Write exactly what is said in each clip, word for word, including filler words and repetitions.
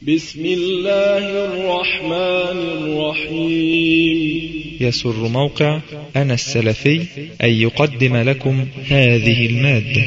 بسم الله الرحمن الرحيم. يسر موقع أنا السلفي أن يقدم لكم هذه المادة.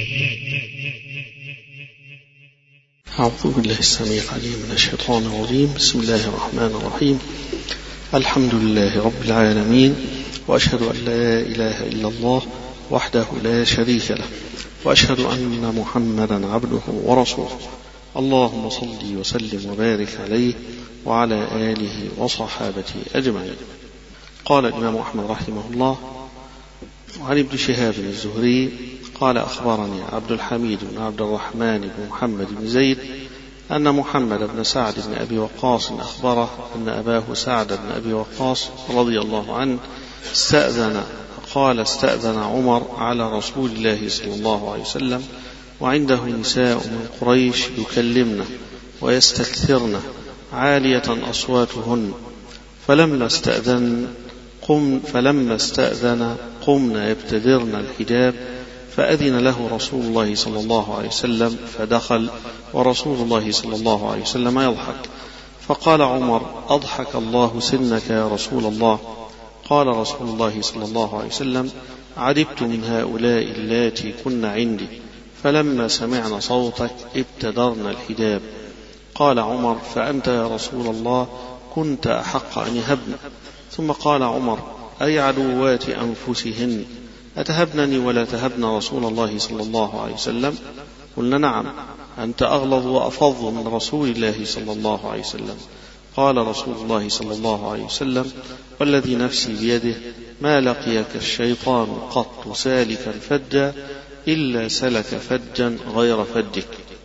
أعوذ بالله السميع العليم من الشيطان الرجيم. بسم الله الرحمن الرحيم. الحمد لله رب العالمين، وأشهد أن لا إله إلا الله وحده لا شريك له، وأشهد أن محمدا عبده ورسوله. اللهم صل وسلم وبارك عليه وعلى آله وصحابته أجمعين. قال الإمام أحمد رحمه الله: عن ابن شهاب الزهري قال: أخبرني عبد الحميد بن عبد الرحمن بن محمد بن زيد أن محمد بن سعد بن أبي وقاص أخبره أن أباه سعد بن أبي وقاص رضي الله عنه استأذن قال استأذن عمر على رسول الله صلى الله عليه وسلم وعنده نساء من قريش يكلمن ويستكثرن عالية أصواتهن، فلما استأذن قم فلما استأذن قمن يبتدرن الحجاب، فأذن له رسول الله صلى الله عليه وسلم فدخل ورسول الله صلى الله عليه وسلم يضحك، فقال عمر: أضحك الله سنك يا رسول الله. قال رسول الله صلى الله عليه وسلم: عجبت من هؤلاء اللاتي كن عندي، فلما سمعن صوتك ابتدرن الحجاب. قال عمر: فأنت يا رسول الله كنت أحق أن يهبن. ثم قال عمر: أي عدوات أنفسهن أتهبنني ولا تهبن رسول الله صلى الله عليه وسلم؟ قلنا: نعم، أنت أغلظ وأفظ من رسول الله صلى الله عليه وسلم. قال رسول الله صلى الله عليه وسلم: والذي نفسي بيده ما لقيك الشيطان قط سالكا فجا إلا سلك فجا غير فجك.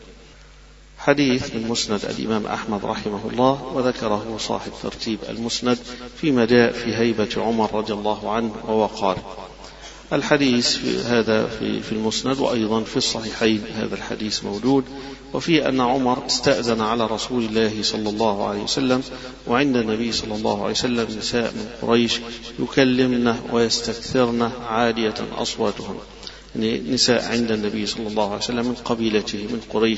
حديث من مسند الإمام أحمد رحمه الله، وذكره صاحب ترتيب المسند فيما جاء في هيبة عمر رضي الله عنه ووقاره. الحديث في هذا في, في المسند، وأيضا في الصحيحين هذا الحديث موجود، وفي أن عمر استأذن على رسول الله صلى الله عليه وسلم وعند النبي صلى الله عليه وسلم نساء من قريش يكلمن ويستكثرن عالية أصواتهن، نساء عند النبي صلى الله عليه وسلم من قبيلته من قريش،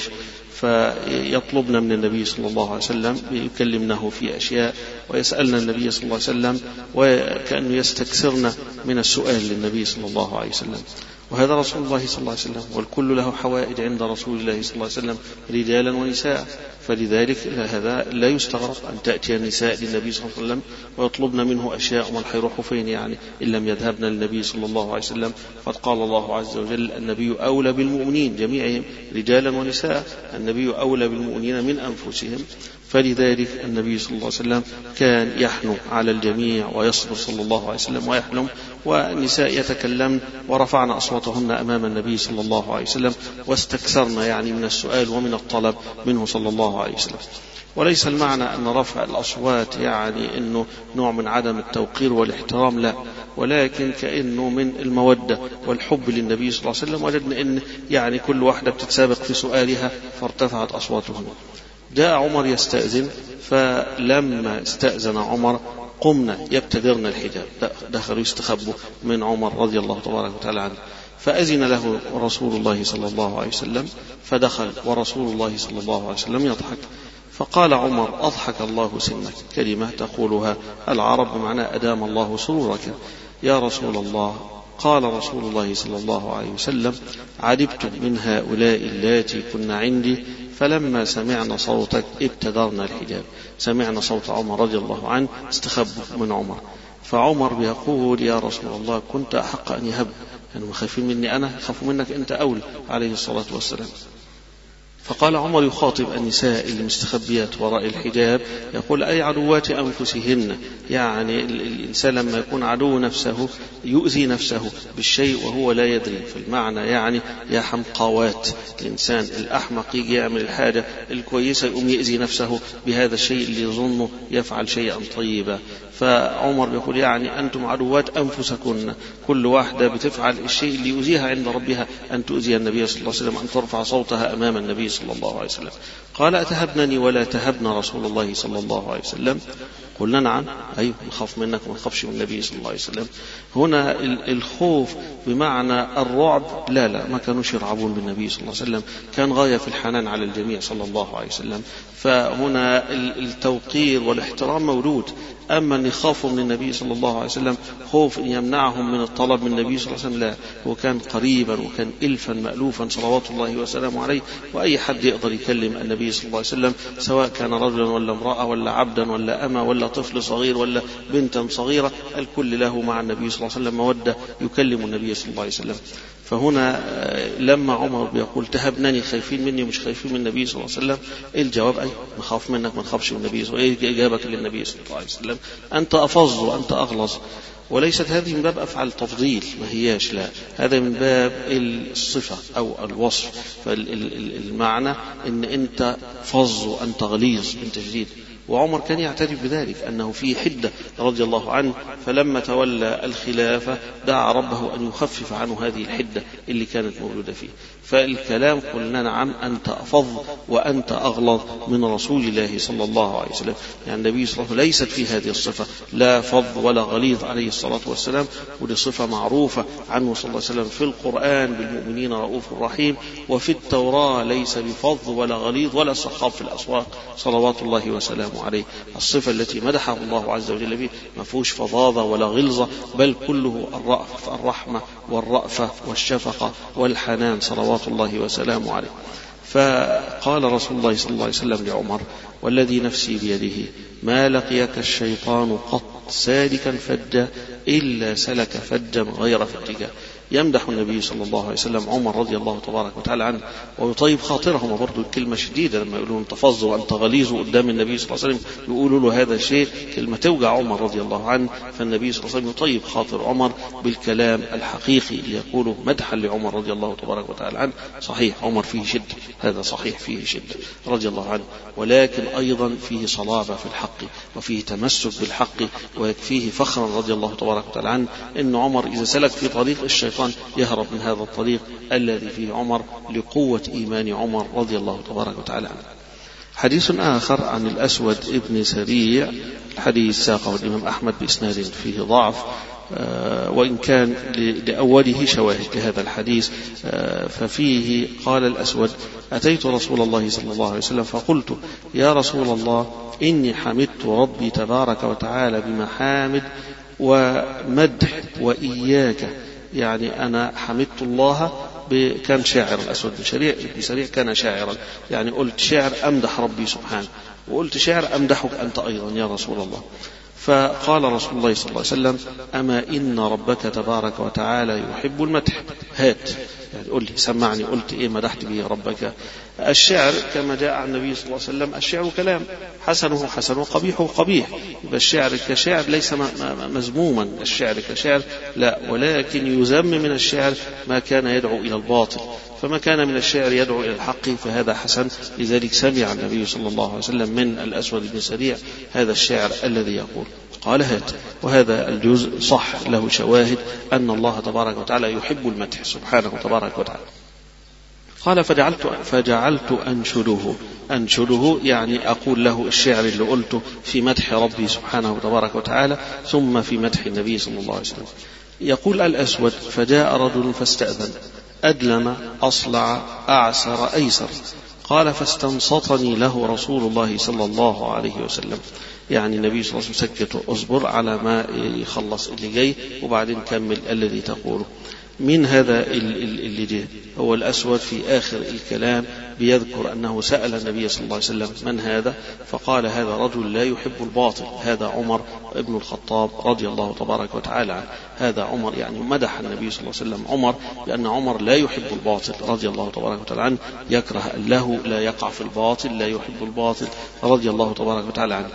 فيطلبن من النبي صلى الله عليه وسلم يكلمنه في أشياء ويسألن النبي صلى الله عليه وسلم، وكأنه يستكثرن من السؤال للنبي صلى الله عليه وسلم. وهذا رسول الله صلى الله عليه وسلم، والكل له حوائج عند رسول الله صلى الله عليه وسلم رجالا ونساء، فلذلك هذا لا يستغرب أن تأتي النساء للنبي صلى الله عليه وسلم ويطلبن منه أشياء، ومن حيروحوا فين يعني إن لم يذهبن للنبي صلى الله عليه وسلم. قد قال الله عز وجل: النبي أولى بالمؤمنين جميعهم رجالا ونساء، النبي أولى بالمؤمنين من أنفسهم. فلذلك النبي صلى الله عليه وسلم كان يحنو على الجميع ويصبر صلى الله عليه وسلم ويحلم، والنساء يتكلمن ورفعن أصواتهن أمام النبي صلى الله عليه وسلم واستكثرن يعني من السؤال ومن الطلب منه صلى الله عليه وسلم. وليس المعنى أن رفع الأصوات يعني أنه نوع من عدم التوقير والاحترام، لا، ولكن كأنه من المودة والحب للنبي صلى الله عليه وسلم. وجدنا أن يعني كل واحدة بتتسابق في سؤالها فارتفعت أصواتهن. جاء عمر يستأذن، فلما استأذن عمر قمنا يبتدرن الحجاب، دخلوا يستخبوا من عمر رضي الله تبارك وتعالى عنه، فأذن له رسول الله صلى الله عليه وسلم فدخل ورسول الله صلى الله عليه وسلم يضحك. فقال عمر: أضحك الله سنك، كلمة تقولها العرب بمعنى أدام الله سرورك يا رسول الله. قال رسول الله صلى الله عليه وسلم: عجبت من هؤلاء اللاتي كن عندي، فلما سمعنا صوتك ابتدرنا الحجاب. سمعنا صوت عمر رضي الله عنه استخبوا من عمر، فعمر بيقول: يا رسول الله كنت أحق أن يهب، يعني خايفين مني أنا، خافوا منك أنت أولى عليه الصلاة والسلام. فقال عمر يخاطب النساء المستخبيات وراء الحجاب يقول: أي عدوات أنفسهن، يعني الإنسان لما يكون عدو نفسه يؤذي نفسه بالشيء وهو لا يدري، في المعنى يعني يا حمقاوات، الإنسان الأحمق يجي يعمل الحاجة الكويسة يقوم يؤذي نفسه بهذا الشيء اللي يظنه يفعل شيئا طيبا. فعمر يقول يعني أنتم عدوات أنفسكن، كل واحدة بتفعل الشيء اللي يؤذيها عند ربها، أن تؤذي النبي صلى الله عليه وسلم، أن ترفع صوتها أمام النبي صلى صلى الله عليه وسلم. قال أتهبنني ولا تهبنا رسول الله صلى الله عليه وسلم؟ قلنا نعم، أيوه نخاف منك وما نخافش من النبي صلى الله عليه وسلم. هنا الخوف بمعنى الرعب، لا لا ما كانوش يرعبون بالنبي صلى الله عليه وسلم، كان غاية في الحنان على الجميع صلى الله عليه وسلم. فهنا التوقير والاحترام مولود. أما أن يخافوا من النبي صلى الله عليه وسلم خوف أن يمنعهم من الطلب من النبي صلى الله عليه وسلم، لا، هو كان قريبا وكان إلفا مألوفا صلوات الله وسلامه عليه، وأي حد يقدر يكلم النبي صلى الله عليه وسلم سواء كان رجلا ولا امرأة ولا عبدا ولا أما ولا طفل صغير ولا بنتا صغيرة، الكل له مع النبي صلى الله عليه وسلم مودة يكلم النبي صلى الله عليه وسلم. فهنا لما عمر بيقول تهبنني، خايفين مني مش خايفين من النبي صلى الله عليه وسلم، الجواب أي نخاف منك ما نخافش من النبي صلى الله عليه وسلم. إيه إجابك للنبي صلى الله عليه وسلم؟ أنت أفظ وأنت أغلظ. وليست هذه من باب أفعال تفضيل، ما هياش، لا، هذا من باب الصفة أو الوصف. فالمعنى أن أنت فظ وأنت غليظ، أنت شديد. وعمر كان يعترف بذلك أنه في حدة رضي الله عنه، فلما تولى الخلافة دعا ربه أن يخفف عنه هذه الحدة اللي كانت موجودة فيه. فالكلام قلنا نعم أنت أفظ وأنت أغلظ من رسول الله صلى الله عليه وسلم. يعني النبي صلى الله عليه وسلم ليست في هذه الصفة لا فظ ولا غليظ عليه الصلاة والسلام، ودي صفة معروفة عنه صلى الله عليه وسلم في القرآن بالمؤمنين رؤوف رحيم، وفي التوراة ليس بفظ ولا غليظ ولا صخاب في الأسواق صلوات الله وسلامه عليه. الصفة التي مدحه الله عز وجل به ما فيهوش فظاظة ولا غلظة، بل كله الرأف الرحمة والرأفة والشفقة والحنان صلوات الله وسلامه عليه. فقال رسول الله صلى الله عليه وسلم لعمر والذي نفسي بيده ما لقيك الشيطان قط سالكا فجا إلا سلك فجا غير فجك. يمدح النبي صلى الله عليه وسلم عمر رضي الله تبارك وتعالى عنه ويطيب خاطرهم. برضو الكلمة شديدة لما يقولون تفظ وأنت غليظ قدام النبي صلى الله عليه وسلم، يقولوا له هذا الشيء كلمة توجع عمر رضي الله عنه. فالنبي صلى الله عليه وسلم يطيب خاطر عمر بالكلام الحقيقي ليقوله مدحا لعمر رضي الله تبارك وتعالى عنه. صحيح عمر فيه شدة، هذا صحيح فيه شدة رضي الله عنه، ولكن أيضا فيه صلابة في الحق وفيه تمسك بالحق، ويكفيه فخرا رضي الله تبارك وتعالى عنه أن عمر إذا سلك في طريق الشيطان يهرب من هذا الطريق الذي فيه عمر لقوة إيمان عمر رضي الله تبارك وتعالى عنه. حديث آخر عن الأسود ابن سريع، الحديث ساقه الإمام أحمد بإسناد فيه ضعف، وإن كان لأوله شواهد لهذا الحديث. ففيه قال الأسود أتيت رسول الله صلى الله عليه وسلم فقلت يا رسول الله إني حمدت ربي تبارك وتعالى بمحامد ومدح وإياك، يعني أنا حمدت الله. كان شاعر الأسود بن سريع بن سريع كان شاعرا، يعني قلت شعر أمدح ربي سبحانه، وقلت شعر أمدحك أنت أيضا يا رسول الله. فقال رسول الله صلى الله عليه وسلم أما إن ربك تبارك وتعالى يحب المدح. هات يعني قل لي سمعني، قلت إيه مدحت به ربك؟ الشعر كما جاء عن النبي صلى الله عليه وسلم الشعر كلام، حسنه حسن وقبيحه قبيح. يبقى الشعر كشعر ليس مذموما، الشعر كشعر لا، ولكن يذم من الشعر ما كان يدعو إلى الباطل، فما كان من الشعر يدعو إلى الحق فهذا حسن. لذلك سمع النبي صلى الله عليه وسلم من الأسود بن سريع هذا الشعر الذي يقول قال هات. وهذا الجزء صح له شواهد أن الله تبارك وتعالى يحب المدح سبحانه تبارك وتعالى. قال فجعلت, فجعلت أنشده أنشده يعني أقول له الشعر اللي قلته في مدح ربي سبحانه تبارك وتعالى ثم في مدح النبي صلى الله عليه وسلم. يقول الأسود فجاء رجل فاستأذن أدلم أصلع أعسر أيسر، قال فاستنصتني له رسول الله صلى الله عليه وسلم، يعني النبي صلى الله عليه وسلم سكته أصبر على ما يخلص اللي جاي وبعدين كمل الذي تقوله. من هذا اللي جاء هو الأسود في آخر الكلام بيذكر أنه سأل النبي صلى الله عليه وسلم من هذا، فقال هذا رجل لا يحب الباطل، هذا عمر ابن الخطاب رضي الله تبارك وتعالى عنه. هذا عمر، يعني مدح النبي صلى الله عليه وسلم عمر لأن عمر لا يحب الباطل رضي الله تبارك وتعالى عنه، يكره له لا يقع في الباطل، لا يحب الباطل رضي الله تبارك وتعالى عنه.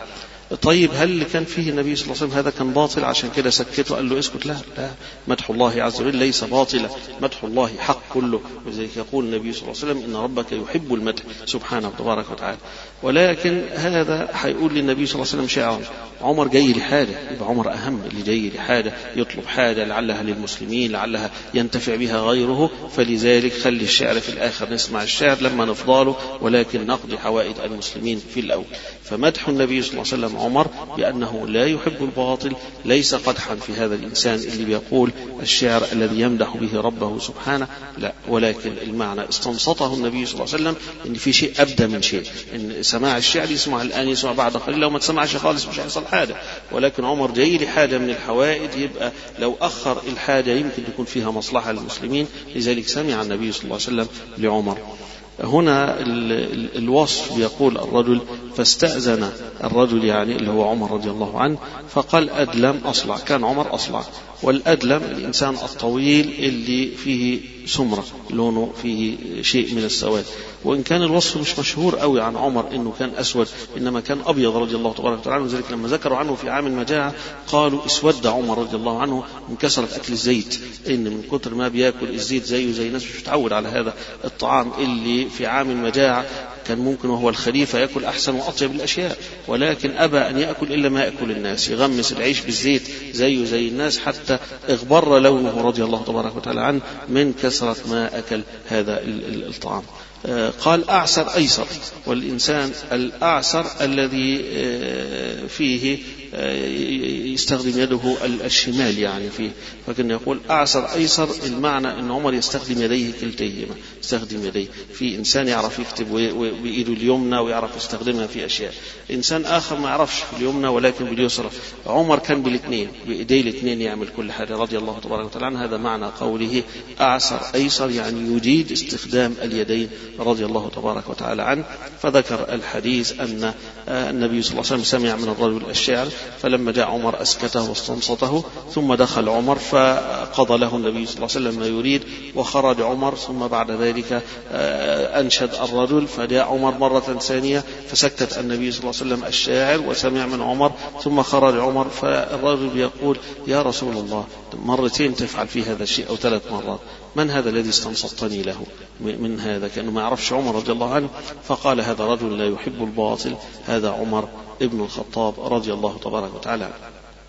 طيب هل كان فيه النبي صلى الله عليه وسلم هذا كان باطل عشان كده سكته وقال له اسكت؟ لا لا، مدح الله عز وجل ليس باطلا، مدح الله حق كله، وذلك يقول النبي صلى الله عليه وسلم إن ربك يحب المدح سبحانه تبارك وتعالى. ولكن هذا هيقول للنبي صلى الله عليه وسلم شاعر، عمر جاي لحاجة، يبقى عمر أهم، اللي جاي لحاجة يطلب حاجة لعلها للمسلمين لعلها ينتفع بها غيره، فلذلك خلي الشعر في الآخر، نسمع الشعر لما نفضاله، ولكن نقضي حوائج المسلمين في الأول. فمدح النبي صلى الله عليه وسلم عمر بأنه لا يحب الباطل ليس قدحا في هذا الإنسان اللي بيقول الشعر الذي يمدح به ربه سبحانه، لا، ولكن المعنى استنصته النبي صلى الله عليه وسلم إن في شيء أبدى من شيء، إن سماع الشعر يسمع الآن يسمع بعد قليل، لو ما تسمعش خالص مش هيحصل حاجة. ولكن عمر جاي لحاجة من الحوائج، يبقى لو أخر الحاجة يمكن تكون فيها مصلحة للمسلمين، لذلك سمع النبي صلى الله عليه وسلم لعمر. هنا الوصف بيقول الرجل فاستأذن الرجل، يعني اللي هو عمر رضي الله عنه، فقال أدلم أصلع، كان عمر أصلع، والأدلم الإنسان الطويل اللي فيه سمرة لونه فيه شيء من السواد، وإن كان الوصف مش مشهور قوي عن عمر إنه كان أسود، إنما كان أبيض رضي الله تبارك وتعالى. وذلك لما ذكروا عنه في عام المجاعة قالوا اسود عمر رضي الله عنه من كثرة أكل الزيت، إن من كتر ما بيأكل الزيت زيه زي الناس مش متعود على هذا الطعام اللي في عام المجاعة كان ممكن وهو الخليفة يأكل أحسن وأطيب الأشياء، ولكن أبى أن يأكل إلا ما يأكل الناس، يغمس العيش بالزيت زيه زي الناس، حتى اغبر لونه رضي الله تبارك وتعالى عنه من كثرة ما أكل هذا الطعام. قال أعسر أيسر، والإنسان الأعسر الذي فيه يستخدم يده الشمال يعني فيه، فكان يقول أعسر أيسر، المعنى أن عمر يستخدم يديه كلتيهما، يستخدم يديه، في إنسان يعرف يكتب بإيده اليمنى ويعرف يستخدمها في أشياء، إنسان آخر ما يعرفش في اليمنى ولكن باليسرى. عمر كان بالاثنين، بإيديه الاثنين يعمل كل حاجة رضي الله تبارك وتعالى عنه. هذا معنى قوله أعسر أيسر، يعني يجيد استخدام اليدين رضي الله تبارك وتعالى عنه. فذكر الحديث أن النبي صلى الله عليه وسلم سمع من الرجل الشعر، فلما جاء عمر أسكته واستنصته، ثم دخل عمر فقضى له النبي صلى الله عليه وسلم ما يريد، وخرج عمر، ثم بعد ذلك أنشد الرجل، فجاء عمر مرة ثانية فسكت النبي صلى الله عليه وسلم الشاعر وسمع من عمر، ثم خرج عمر، فالرجل يقول يا رسول الله مرتين تفعل في هذا الشيء أو ثلاث مرات، من هذا الذي استنصتني له من هذا؟ كأنه ما يعرفش عمر رضي الله عنه. فقال هذا رجل لا يحب الباطل، هذا عمر ابن الخطاب رضي الله تبارك وتعالى عنه.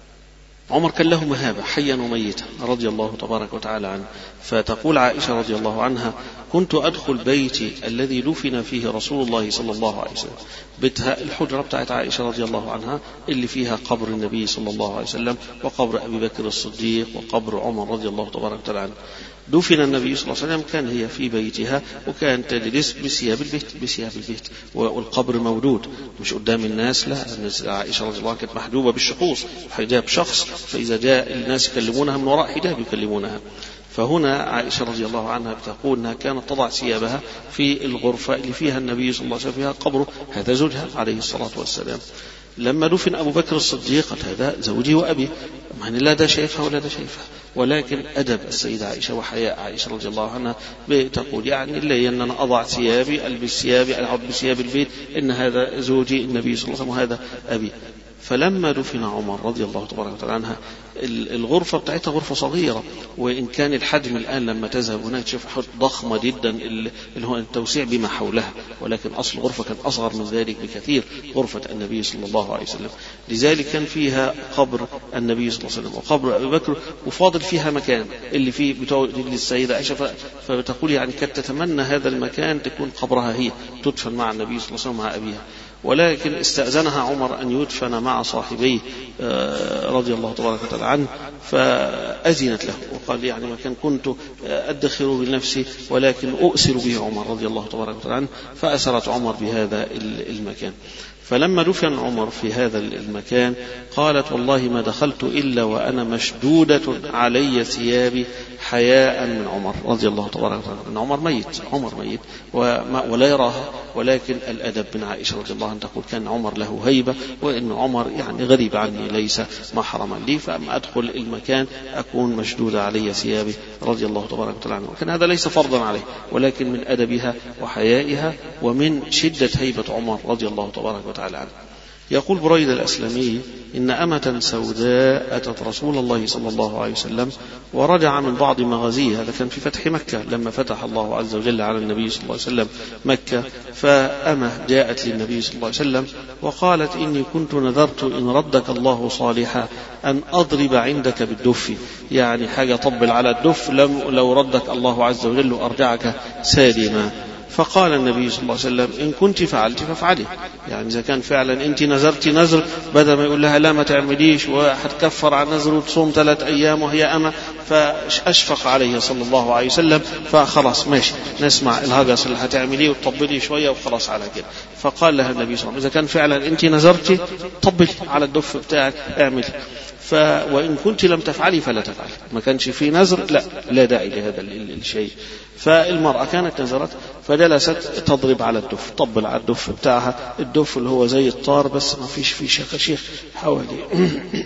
عمر كان له مهابة حيا وميتا رضي الله تبارك وتعالى عنه. فتقول عائشة رضي الله عنها كنت أدخل بيتي الذي دفن فيه رسول الله صلى الله عليه وسلم، بيتها الحجرة بتاعت عائشة رضي الله عنها اللي فيها قبر النبي صلى الله عليه وسلم وقبر أبي بكر الصديق وقبر عمر رضي الله تبارك وتعالى عنه. دفن النبي صلى الله عليه وسلم، كان هي في بيتها وكانت تجلس بثياب البيت بثياب البيت والقبر موجود مش قدام الناس، لا، عائشة رضي الله عنها كانت محجوبة بالشخوص، حجاب شخص، فإذا جاء الناس يكلمونها من وراء حجاب يكلمونها. فهنا عائشة رضي الله عنها بتقول أنها كانت تضع ثيابها في الغرفة اللي فيها النبي صلى الله عليه وسلم فيها قبره، هذا زوجها عليه الصلاة والسلام. لما دفن أبو بكر الصديق هذا زوجي وأبي، يعني لا ده شايفها ولا ده شايفها، ولكن أدب السيدة عائشة وحياء عائشة رضي الله عنها بتقول يعني إلا أن أنا أضع ثيابي ألبس ثيابي ألعب بثياب البيت، إن هذا زوجي النبي صلى الله عليه وسلم وهذا أبي. فلما دفن عمر رضي الله تبارك وتعالى عنها الغرفة بتاعتها غرفة صغيرة، وإن كان الحجم الآن لما تذهب هناك تشوف ضخمة جدا اللي هو التوسيع بما حولها، ولكن أصل الغرفة كان أصغر من ذلك بكثير، غرفة النبي صلى الله عليه وسلم. لذلك كان فيها قبر النبي صلى الله عليه وسلم وقبر أبي بكر، وفاضل فيها مكان اللي فيه بتوع السيدة عائشة، فبتقول يعني كانت تتمنى هذا المكان تكون قبرها هي تدفن مع النبي صلى الله عليه وسلم مع أبيها، ولكن استأذنها عمر أن يدفن مع صاحبيه رضي الله تبارك وتعالى عنه، فأذنت له وقال يعني ما كان كنت أدخر بنفسي ولكن أؤسر به عمر رضي الله تبارك وتعالى عنه، فأسرت عمر بهذا المكان. فلما دفن عمر في هذا المكان قالت والله ما دخلت إلا وأنا مشدودة علي ثيابي حياء من عمر رضي الله تبارك وتعالى. أن عمر ميت، عمر ميت ولا يراها، ولكن الأدب من عائشة رضي الله عنها تقول كان عمر له هيبة، وإن عمر يعني غريب عني ليس محرما لي، فأما أدخل المكان أكون مشدودة علي ثيابي رضي الله تبارك وتعالى عنه. وكان هذا ليس فرضا عليه، ولكن من أدبها وحيائها ومن شدة هيبة عمر رضي الله تبارك وتعالى عنه. يقول بريدة الأسلمي إن أمة سوداء أتت رسول الله صلى الله عليه وسلم ورجع من بعض مغازيه، هذا كان في فتح مكة لما فتح الله عز وجل على النبي صلى الله عليه وسلم مكة، فأمة جاءت للنبي صلى الله عليه وسلم وقالت إني كنت نذرت إن ردك الله صالحا أن أضرب عندك بالدف، يعني حاجة طبل على الدف لو ردك الله عز وجل أرجعك سالما. فقال النبي صلى الله عليه وسلم إن كنت فعلت فافعلي، يعني إذا كان فعلا أنت نذرت نذر بدل ما يقول لها لا ما تعمليش وهتكفر عن نذر وتصوم ثلاث أيام وهي أمة، فأشفق عليه صلى الله عليه وسلم فخلاص ماشي نسمع الهجس اللي هتعمليه وتطبلي شوية وخلاص على كده. فقال لها النبي صلى الله عليه وسلم إذا كان فعلا أنت نذرتي طبلي على الدف بتاعك اعملي، ف وإن كنت لم تفعلي فلا تفعلي، ما كانش في نذر لا لا داعي لهذا الشيء. فالمرأة كانت نذرت فجلست تضرب على الدف، طبل على الدف بتاعها، الدف اللي هو زي الطار بس ما فيش فيه شخشيخ حوالي.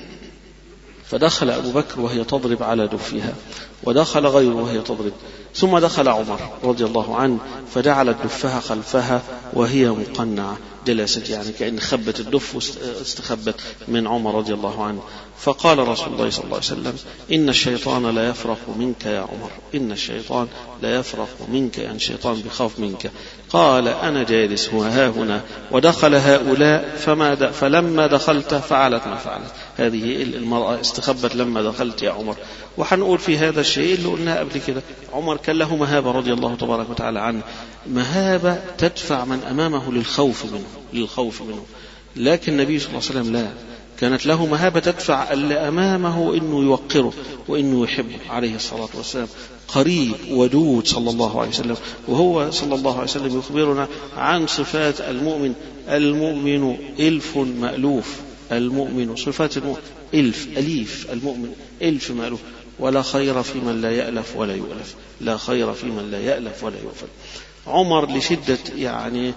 فدخل أبو بكر وهي تضرب على دفها، ودخل غيره وهي تضرب، ثم دخل عمر رضي الله عنه فجعلت دفها خلفها وهي مقنعة، جلست يعني كأن خبت الدف واستخبت من عمر رضي الله عنه. فقال رسول الله صلى الله عليه وسلم إن الشيطان لا يفرق منك يا عمر، إن الشيطان لا يفرق منك، يعني الشيطان بخاف منك. قال أنا جالس هو ها هنا ودخل هؤلاء فما د... فلما دخلت فعلت ما فعلت، هذه المرأة استخبت لما دخلت يا عمر. وحنقول في هذا الشيء اللي قلناه قبل كده، عمر كان له مهابة رضي الله تبارك وتعالى عنه، مهابة تدفع من أمامه للخوف منه للخوف منه لكن النبي صلى الله عليه وسلم لا، كانت له مهابة تدفع اللي أمامه إنه يوقره وإنه يحبه عليه الصلاة والسلام، قريب ودود صلى الله عليه وسلم. وهو صلى الله عليه وسلم يخبرنا عن صفات المؤمن، المؤمن ألف مألوف، المؤمن صفات المؤمن ألف أليف، المؤمن ألف مألوف، ولا خير في من لا يألف ولا يؤلف، لا خير في من لا يألف ولا يؤلف. عمر لشدة يعني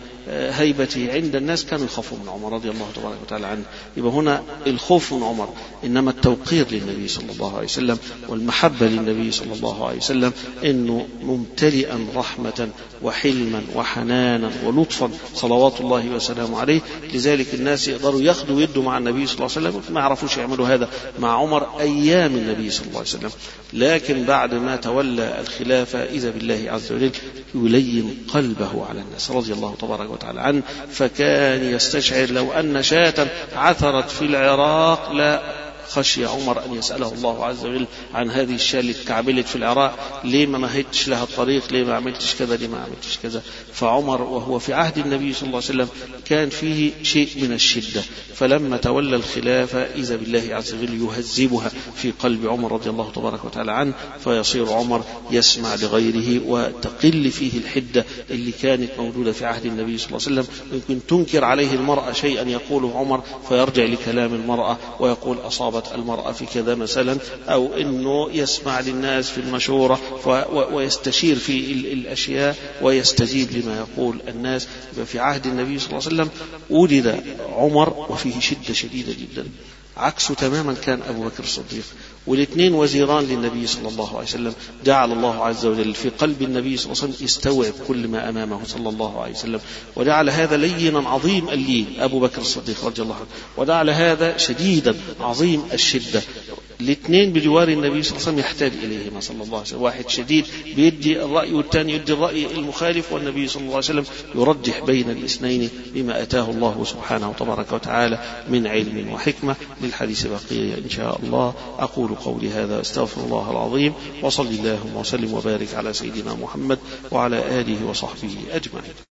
هيبته عند الناس كانوا يخافوا من عمر رضي الله تبارك وتعالى عنه. يبقى هنا الخوف من عمر إنما التوقير للنبي صلى الله عليه وسلم والمحبة للنبي صلى الله عليه وسلم، إنه ممتلئا رحمة وحلما وحنانا ولطفا صلوات الله وسلامه عليه. لذلك الناس يقدروا ياخدوا يدوا مع النبي صلى الله عليه وسلم، ما يعرفوش يعملوا هذا مع عمر أيام النبي صلى الله عليه وسلم، لكن بعد ما تولى الخلافة إذا بالله عز وجل يلين قلبه على الناس رضي الله تبارك وتعالى عنه. فكان يستشعر لو أن شاة عثرت في العراق لا خشي عمر أن يسأله الله عز وجل عن هذه الشاة اللي اتكعبلت في العراق، ليه ما مهدتش لها الطريق، ليه ما عملتش كذا، ليه ما عملتش كذا. فعمر وهو في عهد النبي صلى الله عليه وسلم كان فيه شيء من الشدة، فلما تولى الخلافة إذا بالله عز وجل يهذبها في قلب عمر رضي الله تبارك وتعالى عنه، فيصير عمر يسمع لغيره وتقل فيه الحدة اللي كانت موجودة في عهد النبي صلى الله عليه وسلم. يمكن تنكر عليه المرأة شيئا يقوله عمر فيرجع لكلام المرأة ويقول أصابت المرأة في كذا مثلا، أو أنه يسمع للناس في المشورة ويستشير في الأشياء ويستجيب لما يقول الناس. في عهد النبي صلى الله عليه وسلم ولد عمر وفيه شدة شديدة جدا، عكسه تماما كان أبو بكر الصديق، والاثنين وزيران للنبي صلى الله عليه وسلم. جعل الله عز وجل في قلب النبي صلى الله عليه وسلم يستوعب كل ما أمامه صلى الله عليه وسلم، وجعل هذا لينا عظيم اللين أبو بكر الصديق رضي الله عنه، وجعل هذا شديدا عظيم الشدة. الاثنين بجوار النبي صلى الله عليه وسلم يحتاج إليهما صلى الله عليه وسلم، واحد شديد بيدي الرأي والثاني يدي الرأي المخالف، والنبي صلى الله عليه وسلم يرجح بين الاثنين بما أتاه الله سبحانه وتبارك وتعالى من علم وحكمة. للحديث بقية إن شاء الله. أقول قولي هذا استغفر الله العظيم، وصلي اللهم وسلم وبارك على سيدنا محمد وعلى آله وصحبه أجمعين.